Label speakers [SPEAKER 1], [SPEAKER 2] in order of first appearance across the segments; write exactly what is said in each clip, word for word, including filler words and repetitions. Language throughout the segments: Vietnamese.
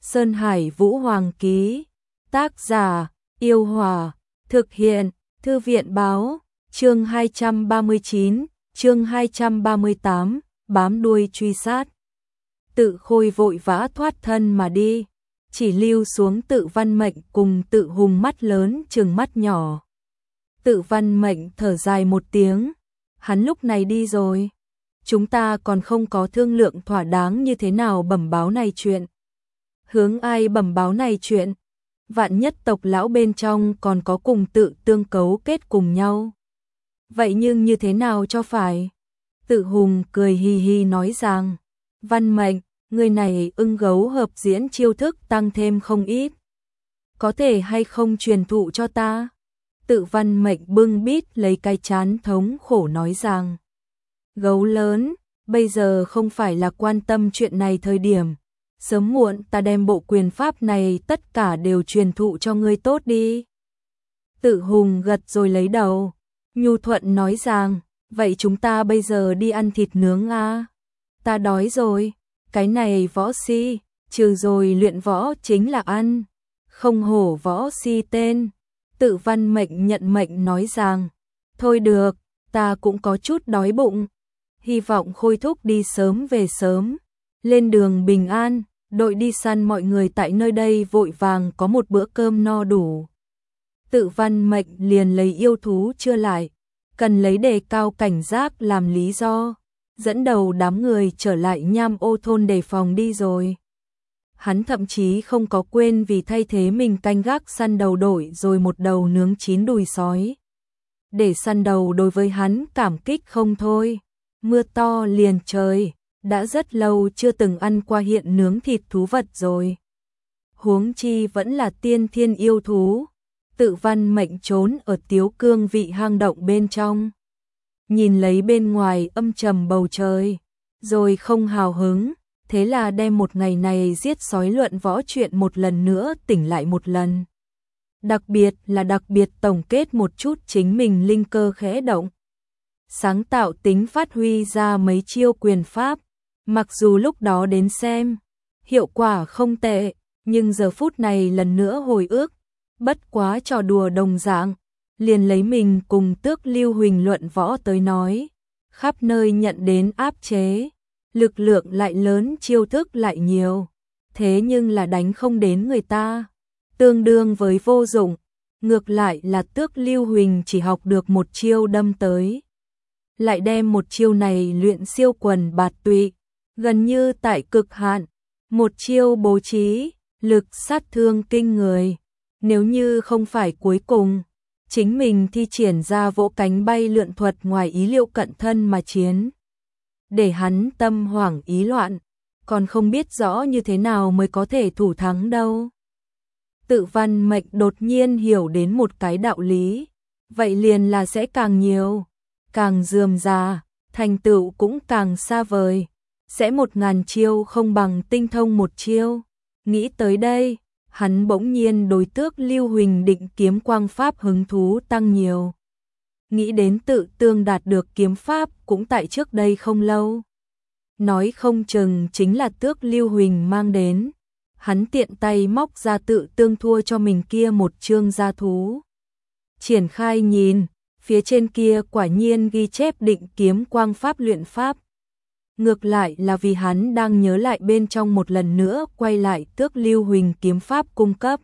[SPEAKER 1] Sơn Hải Vũ Hoàng ký. Tác giả: Yêu Hòa. Thực hiện: Thư viện báo. Chương hai trăm ba mươi chín, chương hai trăm ba mươi tám, bám đuôi truy sát. Tự Khôi vội vã thoát thân mà đi, chỉ lưu xuống Tự Văn Mệnh cùng Tự Hùng mắt lớn trừng mắt nhỏ. Tự Văn Mệnh thở dài một tiếng, hắn lúc này đi rồi, chúng ta còn không có thương lượng thỏa đáng như thế nào bẩm báo này chuyện. Hướng ai bẩm báo này chuyện? Vạn nhất tộc lão bên trong còn có cùng Tự tương cấu kết cùng nhau. Vậy nhưng như thế nào cho phải? Tự Hùng cười hì hì nói rằng, Văn Mệnh, người này ưng gấu hợp diễn chiêu thức tăng thêm không ít. Có thể hay không truyền thụ cho ta? Tự Văn Mệnh bưng bít lấy cái chán thống khổ nói rằng, gấu lớn, bây giờ không phải là quan tâm chuyện này thời điểm. Sớm muộn ta đem bộ quyền pháp này tất cả đều truyền thụ cho ngươi tốt đi. Tự Hùng gật rồi lấy đầu, nhu thuận nói rằng, vậy chúng ta bây giờ đi ăn thịt nướng à? Ta đói rồi, cái này võ si, trừ rồi luyện võ chính là ăn, không hổ võ si tên. Tự Văn Mệnh nhận mệnh nói rằng, thôi được, ta cũng có chút đói bụng, hy vọng Khôi thúc đi sớm về sớm, lên đường bình an. Đội đi săn mọi người tại nơi đây vội vàng có một bữa cơm no đủ. Tự Văn Mệnh liền lấy yêu thú chưa lại, cần lấy đề cao cảnh giác làm lý do, dẫn đầu đám người trở lại Nham Ô thôn đề phòng đi rồi. Hắn thậm chí không có quên vì thay thế mình canh gác săn đầu đổi rồi một đầu nướng chín đùi sói. Để săn đầu đối với hắn cảm kích không thôi. Mưa to liền trời, đã rất lâu chưa từng ăn qua hiện nướng thịt thú vật rồi. Huống chi vẫn là tiên thiên yêu thú. Tự Văn Mệnh trốn ở Tiếu Cương vị hang động bên trong, nhìn lấy bên ngoài âm trầm bầu trời, rồi không hào hứng, thế là đem một ngày này giết sói luận võ chuyện một lần nữa tỉnh lại một lần. Đặc biệt là đặc biệt tổng kết một chút chính mình linh cơ khẽ động, sáng tạo tính phát huy ra mấy chiêu quyền pháp, mặc dù lúc đó đến xem, hiệu quả không tệ, nhưng giờ phút này lần nữa hồi ức, bất quá trò đùa đồng dạng, liền lấy mình cùng Tước Lưu Huỳnh luận võ tới nói, khắp nơi nhận đến áp chế, lực lượng lại lớn chiêu thức lại nhiều, thế nhưng là đánh không đến người ta, tương đương với vô dụng, ngược lại là Tước Lưu Huỳnh chỉ học được một chiêu đâm tới, lại đem một chiêu này luyện siêu quần bạt tụy, gần như tại cực hạn, một chiêu bố trí, lực sát thương kinh người. Nếu như không phải cuối cùng, chính mình thi triển ra vỗ cánh bay lượn thuật ngoài ý liệu cận thân mà chiến. Để hắn tâm hoảng ý loạn, còn không biết rõ như thế nào mới có thể thủ thắng đâu. Tự Văn Mệnh đột nhiên hiểu đến một cái đạo lý, vậy liền là sẽ càng nhiều, càng rườm rà, thành tựu cũng càng xa vời, sẽ một ngàn chiêu không bằng tinh thông một chiêu. Nghĩ tới đây, hắn bỗng nhiên đối Tước Lưu Huỳnh định kiếm quang pháp hứng thú tăng nhiều. Nghĩ đến Tự tương đạt được kiếm pháp cũng tại trước đây không lâu. Nói không chừng chính là Tước Lưu Huỳnh mang đến. Hắn tiện tay móc ra Tự tương thua cho mình kia một chương gia thú. Triển khai nhìn, phía trên kia quả nhiên ghi chép định kiếm quang pháp luyện pháp. Ngược lại là vì hắn đang nhớ lại bên trong một lần nữa quay lại Tước Lưu Huỳnh kiếm pháp cung cấp.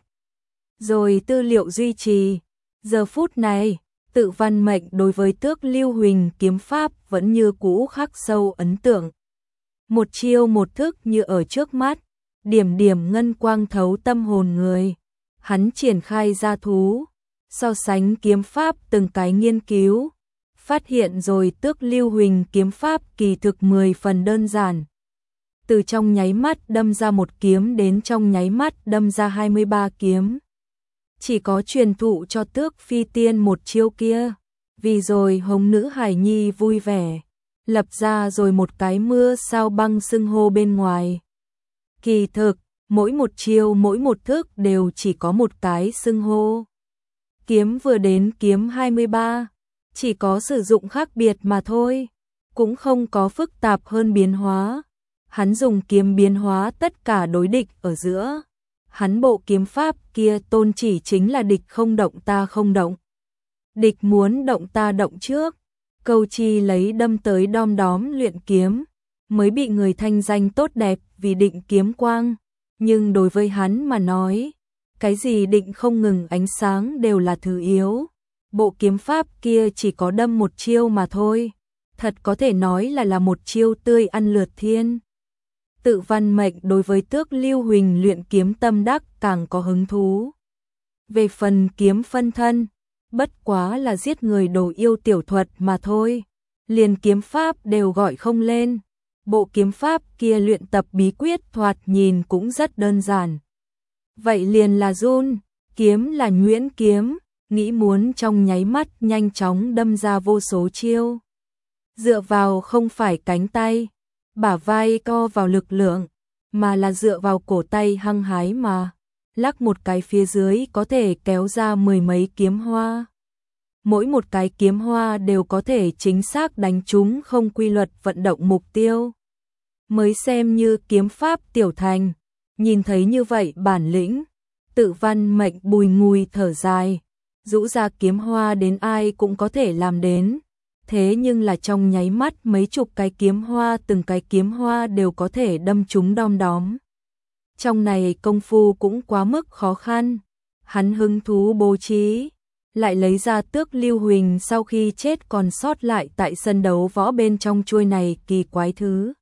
[SPEAKER 1] Rồi tư liệu duy trì. Giờ phút này, Tự Văn Mệnh đối với Tước Lưu Huỳnh kiếm pháp vẫn như cũ khắc sâu ấn tượng. Một chiêu một thức như ở trước mắt, điểm điểm ngân quang thấu tâm hồn người. Hắn triển khai ra thú, so sánh kiếm pháp từng cái nghiên cứu. Phát hiện rồi Tước Lưu Huỳnh kiếm pháp kỳ thực mười phần đơn giản. Từ trong nháy mắt đâm ra một kiếm đến trong nháy mắt đâm ra hai mươi ba kiếm. Chỉ có truyền thụ cho Tước Phi Tiên một chiêu kia, vì rồi hồng nữ Hải Nhi vui vẻ, lập ra rồi một cái mưa sao băng xưng hô bên ngoài. Kỳ thực, mỗi một chiêu mỗi một thức đều chỉ có một cái xưng hô. Kiếm vừa đến kiếm hai mươi ba. Chỉ có sử dụng khác biệt mà thôi, cũng không có phức tạp hơn biến hóa. Hắn dùng kiếm biến hóa tất cả đối địch ở giữa, Hắn bộ kiếm pháp kia tôn chỉ chính là địch không động ta không động. Địch muốn động ta động trước. Câu chi lấy đâm tới đom đóm luyện kiếm, mới bị người thanh danh tốt đẹp vì định kiếm quang. Nhưng đối với hắn mà nói, cái gì định không ngừng ánh sáng đều là thứ yếu. Bộ kiếm pháp kia chỉ có đâm một chiêu mà thôi. Thật có thể nói là là một chiêu tươi ăn lượt thiên. Tự Văn Mệnh đối với Tước Lưu Huỳnh luyện kiếm tâm đắc càng có hứng thú. Về phần kiếm phân thân, bất quá là giết người đồ yêu tiểu thuật mà thôi. Liền kiếm pháp đều gọi không lên. Bộ kiếm pháp kia luyện tập bí quyết thoạt nhìn cũng rất đơn giản. Vậy liền là run, kiếm là nhuyễn kiếm, nghĩ muốn trong nháy mắt nhanh chóng đâm ra vô số chiêu. Dựa vào không phải cánh tay, bả vai co vào lực lượng, mà là dựa vào cổ tay hăng hái mà. Lắc một cái phía dưới có thể kéo ra mười mấy kiếm hoa. Mỗi một cái kiếm hoa đều có thể chính xác đánh trúng không quy luật vận động mục tiêu. Mới xem như kiếm pháp tiểu thành, nhìn thấy như vậy bản lĩnh, Tự Văn Mệnh bùi ngùi thở dài, rũ ra kiếm hoa đến ai cũng có thể làm đến. Thế nhưng là trong nháy mắt mấy chục cái kiếm hoa từng cái kiếm hoa đều có thể đâm trúng đom đóm. Trong này công phu cũng quá mức khó khăn, hắn hứng thú bố trí, lại lấy ra Tước Lưu Huỳnh sau khi chết còn sót lại tại sân đấu võ bên trong chuôi này kỳ quái thứ.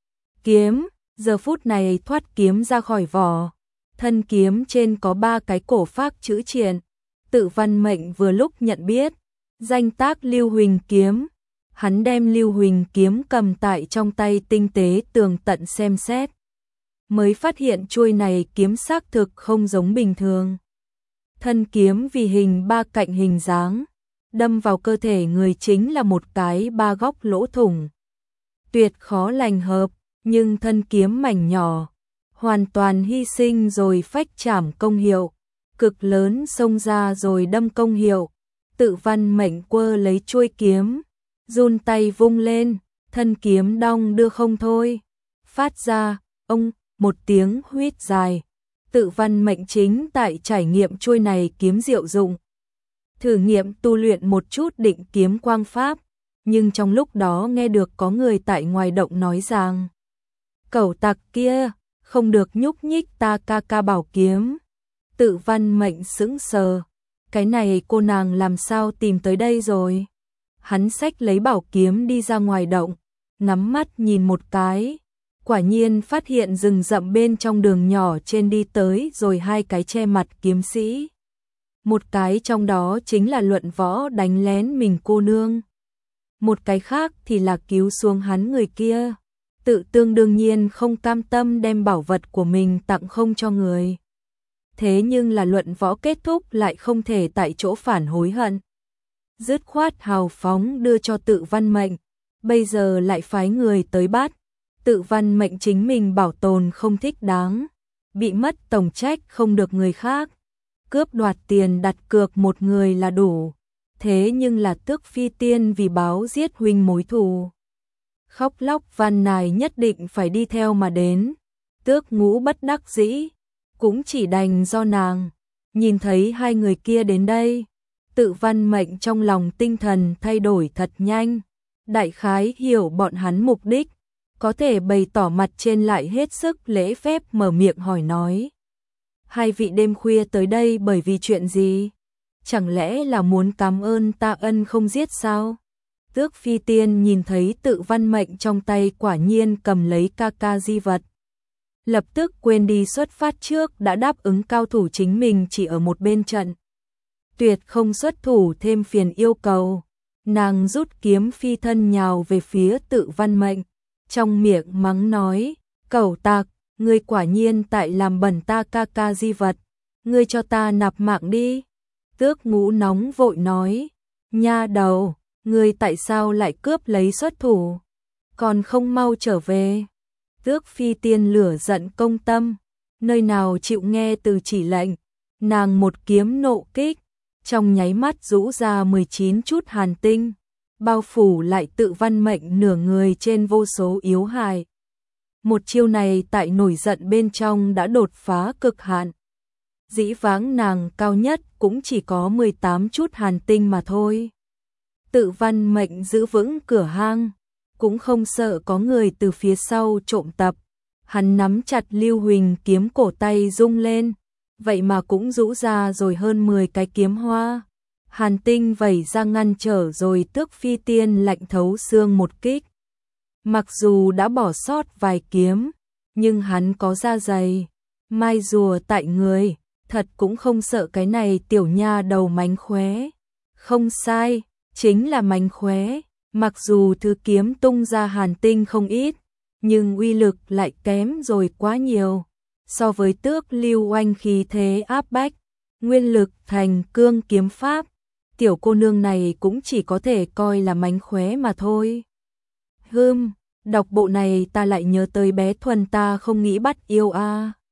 [SPEAKER 1] Kiếm, giờ phút này thoát kiếm ra khỏi vỏ, thân kiếm trên có ba cái cổ phác chữ triện. Tự Văn Mệnh vừa lúc nhận biết, danh tác Lưu Huỳnh kiếm, hắn đem Lưu Huỳnh kiếm cầm tại trong tay tinh tế tường tận xem xét. Mới phát hiện chuôi này kiếm xác thực không giống bình thường. Thân kiếm vì hình ba cạnh hình dáng, đâm vào cơ thể người chính là một cái ba góc lỗ thủng. Tuyệt khó lành hợp, nhưng thân kiếm mảnh nhỏ, hoàn toàn hy sinh rồi phách trảm công hiệu, cực lớn xông ra rồi đâm công hiệu. Tự Văn Mệnh quơ lấy chuôi kiếm, run tay vung lên, thân kiếm đong đưa không thôi. Phát ra, ông, một tiếng huýt dài. Tự Văn Mệnh chính tại trải nghiệm chuôi này kiếm diệu dụng. Thử nghiệm tu luyện một chút định kiếm quang pháp, nhưng trong lúc đó nghe được có người tại ngoài động nói rằng: "Cẩu tặc kia, không được nhúc nhích ta ca ca bảo kiếm." Tự Văn Mệnh sững sờ, cái này cô nàng làm sao tìm tới đây rồi? Hắn xách lấy bảo kiếm đi ra ngoài động, nắm mắt nhìn một cái, quả nhiên phát hiện rừng rậm bên trong đường nhỏ trên đi tới rồi hai cái che mặt kiếm sĩ. Một cái trong đó chính là luận võ đánh lén mình cô nương. Một cái khác thì là cứu xuống hắn người kia. Tự Tương đương nhiên không cam tâm đem bảo vật của mình tặng không cho người. Thế nhưng là luận võ kết thúc lại không thể tại chỗ phản hối hận. Dứt khoát hào phóng đưa cho Tự Văn Mệnh, bây giờ lại phái người tới bắt. Tự Văn Mệnh chính mình bảo tồn không thích đáng, bị mất tổng trách không được người khác. Cướp đoạt tiền đặt cược một người là đủ, thế nhưng là Tước Phi Tiên vì báo giết huynh mối thù. Khóc lóc van nài nhất định phải đi theo mà đến. Tước Ngũ bất đắc dĩ, cũng chỉ đành do nàng. Nhìn thấy hai người kia đến đây, Tự Văn Mệnh trong lòng tinh thần thay đổi thật nhanh. Đại khái hiểu bọn hắn mục đích, có thể bày tỏ mặt trên lại hết sức lễ phép mở miệng hỏi nói: "Hai vị đêm khuya tới đây bởi vì chuyện gì? Chẳng lẽ là muốn cảm ơn ta ân không giết sao?" Tước Phi Tiên nhìn thấy Tự Văn Mệnh trong tay quả nhiên cầm lấy ca ca di vật, lập tức quên đi xuất phát trước đã đáp ứng cao thủ chính mình chỉ ở một bên trận, tuyệt không xuất thủ thêm phiền yêu cầu. Nàng rút kiếm phi thân nhào về phía Tự Văn Mệnh, trong miệng mắng nói: "Cẩu tặc, ngươi quả nhiên tại làm bẩn ta ca ca di vật, ngươi cho ta nạp mạng đi." Tước Ngũ nóng vội nói: "Nha đầu, ngươi tại sao lại cướp lấy xuất thủ, còn không mau trở về?" Tước Phi Tiên lửa giận công tâm, nơi nào chịu nghe từ chỉ lệnh, nàng một kiếm nộ kích, trong nháy mắt rũ ra mười chín chút hàn tinh, bao phủ lại Tự Văn Mệnh nửa người trên vô số yếu hại. Một chiêu này tại nổi giận bên trong đã đột phá cực hạn, dĩ vãng nàng cao nhất cũng chỉ có mười tám chút hàn tinh mà thôi. Tự văn mệnh giữ vững cửa hang, cũng không sợ có người từ phía sau trộm tập. Hắn nắm chặt Lưu Huỳnh kiếm, cổ tay rung lên, vậy mà cũng rũ ra rồi hơn mười cái kiếm hoa. Hàn tinh vẩy ra ngăn trở rồi Tước Phi Tiên lạnh thấu xương một kích. Mặc dù đã bỏ sót vài kiếm, nhưng hắn có da dày, mai rùa tại người, thật cũng không sợ cái này tiểu nha đầu mánh khóe. Không sai, chính là mánh khóe, mặc dù thứ kiếm tung ra hàn tinh không ít, nhưng uy lực lại kém rồi quá nhiều. So với Tước Lưu Oanh khí thế áp bách, nguyên lực thành cương kiếm pháp, tiểu cô nương này cũng chỉ có thể coi là mánh khóe mà thôi. Hừm, đọc bộ này ta lại nhớ tới bé Thuần ta không nghĩ bắt yêu a. À.